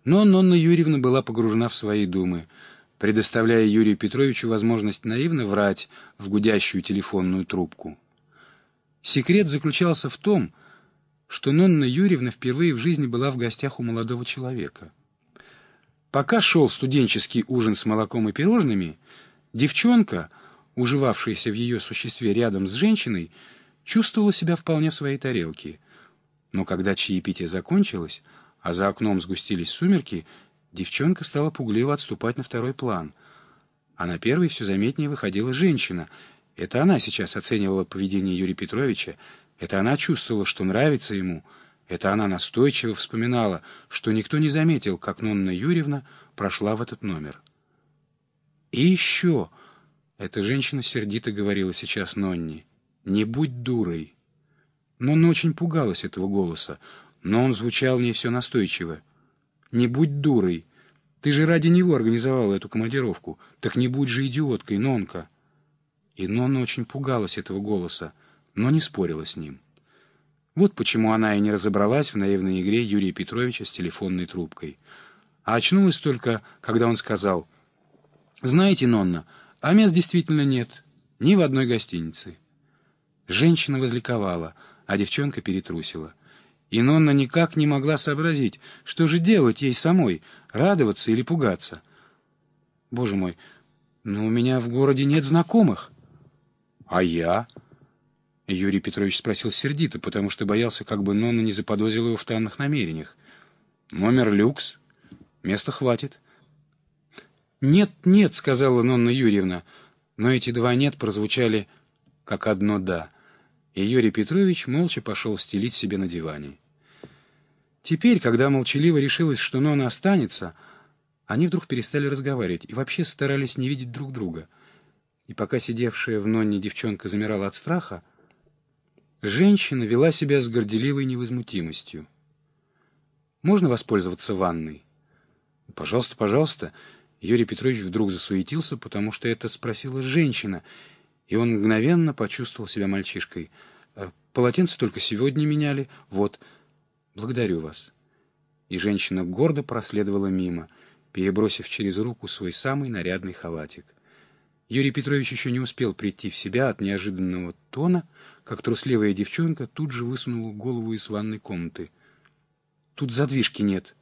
Но Нонна Юрьевна была погружена в свои думы, предоставляя Юрию Петровичу возможность наивно врать в гудящую телефонную трубку. Секрет заключался в том, что Нонна Юрьевна впервые в жизни была в гостях у молодого человека. Пока шел студенческий ужин с молоком и пирожными, девчонка, уживавшаяся в ее существе рядом с женщиной, чувствовала себя вполне в своей тарелке. Но когда чаепитие закончилось, а за окном сгустились сумерки, девчонка стала пугливо отступать на второй план. А на первый все заметнее выходила женщина. Это она сейчас оценивала поведение Юрия Петровича, это она чувствовала, что нравится ему, это она настойчиво вспоминала, что никто не заметил, как Нонна Юрьевна прошла в этот номер. «И еще!» — эта женщина сердито говорила сейчас Нонне. «Не будь дурой!» Нонна очень пугалась этого голоса, но он звучал в ней все настойчиво. «Не будь дурой! Ты же ради него организовала эту командировку. Так не будь же идиоткой, Нонка!» И Нонна очень пугалась этого голоса, но не спорила с ним. Вот почему она и не разобралась в наивной игре Юрия Петровича с телефонной трубкой. А очнулась только, когда он сказал: «Знаете, Нонна, а мест действительно нет. Ни в одной гостинице». Женщина возликовала, а девчонка перетрусила. И Нонна никак не могла сообразить, что же делать ей самой, радоваться или пугаться. «Боже мой, но у меня в городе нет знакомых». «А я?» Юрий Петрович спросил сердито, потому что боялся, как бы Нонна не заподозрила его в тайных намерениях. «Номер люкс. Места хватит». «Нет, нет», — сказала Нонна Юрьевна, но эти два «нет» прозвучали как одно «да». И Юрий Петрович молча пошел стелить себе на диване. Теперь, когда молчаливо решилось, что Нонна останется, они вдруг перестали разговаривать и вообще старались не видеть друг друга. И пока сидевшая в Нонне девчонка замирала от страха, женщина вела себя с горделивой невозмутимостью. «Можно воспользоваться ванной?» «Пожалуйста, пожалуйста». Юрий Петрович вдруг засуетился, потому что это спросила женщина, и он мгновенно почувствовал себя мальчишкой. «Полотенце только сегодня меняли. Вот. Благодарю вас». И женщина гордо проследовала мимо, перебросив через руку свой самый нарядный халатик. Юрий Петрович еще не успел прийти в себя от неожиданного тона, как трусливая девчонка тут же высунула голову из ванной комнаты. «Тут задвижки нет».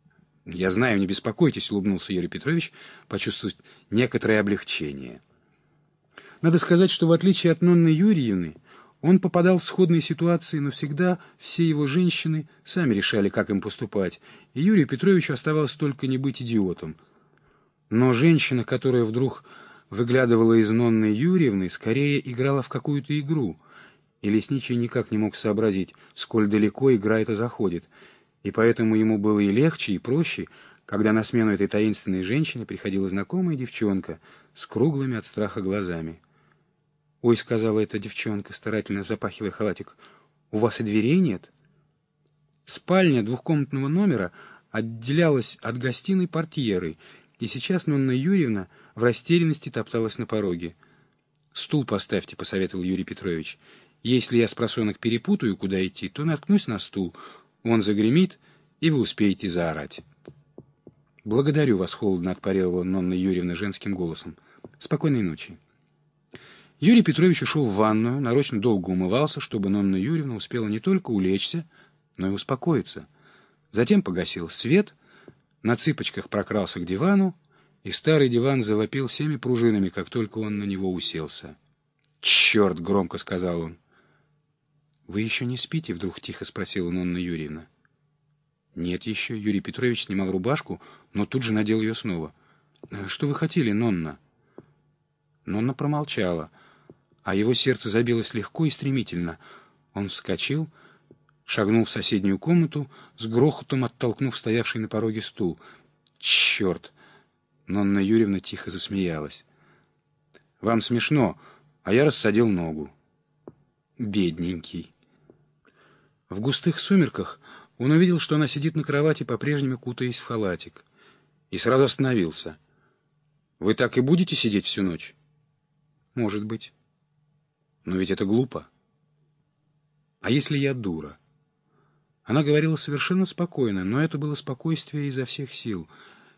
«Я знаю, не беспокойтесь», — улыбнулся Юрий Петрович, почувствовав некоторое облегчение. Надо сказать, что в отличие от Нонны Юрьевны, он попадал в сходные ситуации, но всегда все его женщины сами решали, как им поступать, и Юрию Петровичу оставалось только не быть идиотом. Но женщина, которая вдруг выглядывала из Нонны Юрьевны, скорее играла в какую-то игру, и лесничий никак не мог сообразить, сколь далеко игра эта заходит, и поэтому ему было и легче, и проще, когда на смену этой таинственной женщине приходила знакомая девчонка с круглыми от страха глазами. «Ой», — сказала эта девчонка, старательно запахивая халатик, — «у вас и дверей нет?» Спальня двухкомнатного номера отделялась от гостиной портьерой, и сейчас Нонна Юрьевна в растерянности топталась на пороге. «Стул поставьте», — посоветовал Юрий Петрович. «Если я с просонок перепутаю, куда идти, то наткнусь на стул. Он загремит, и вы успеете заорать». «Благодарю вас», — холодно отпарировала Нонна Юрьевна женским голосом. «Спокойной ночи». Юрий Петрович ушел в ванную, нарочно долго умывался, чтобы Нонна Юрьевна успела не только улечься, но и успокоиться. Затем погасил свет, на цыпочках прокрался к дивану, и старый диван завопил всеми пружинами, как только он на него уселся. «Черт!» — громко сказал он. «Вы еще не спите?» — вдруг тихо спросила Нонна Юрьевна. «Нет еще». Юрий Петрович снимал рубашку, но тут же надел ее снова. «Что вы хотели, Нонна?» Нонна промолчала, а его сердце забилось легко и стремительно. Он вскочил, шагнул в соседнюю комнату, с грохотом оттолкнув стоявший на пороге стул. «Черт!» — Нонна Юрьевна тихо засмеялась. «Вам смешно, а я рассадил ногу». «Бедненький». В густых сумерках он увидел, что она сидит на кровати, по-прежнему кутаясь в халатик, и сразу остановился. «Вы так и будете сидеть всю ночь?» «Может быть. Но ведь это глупо. А если я дура? Она говорила совершенно спокойно, но это было спокойствие изо всех сил.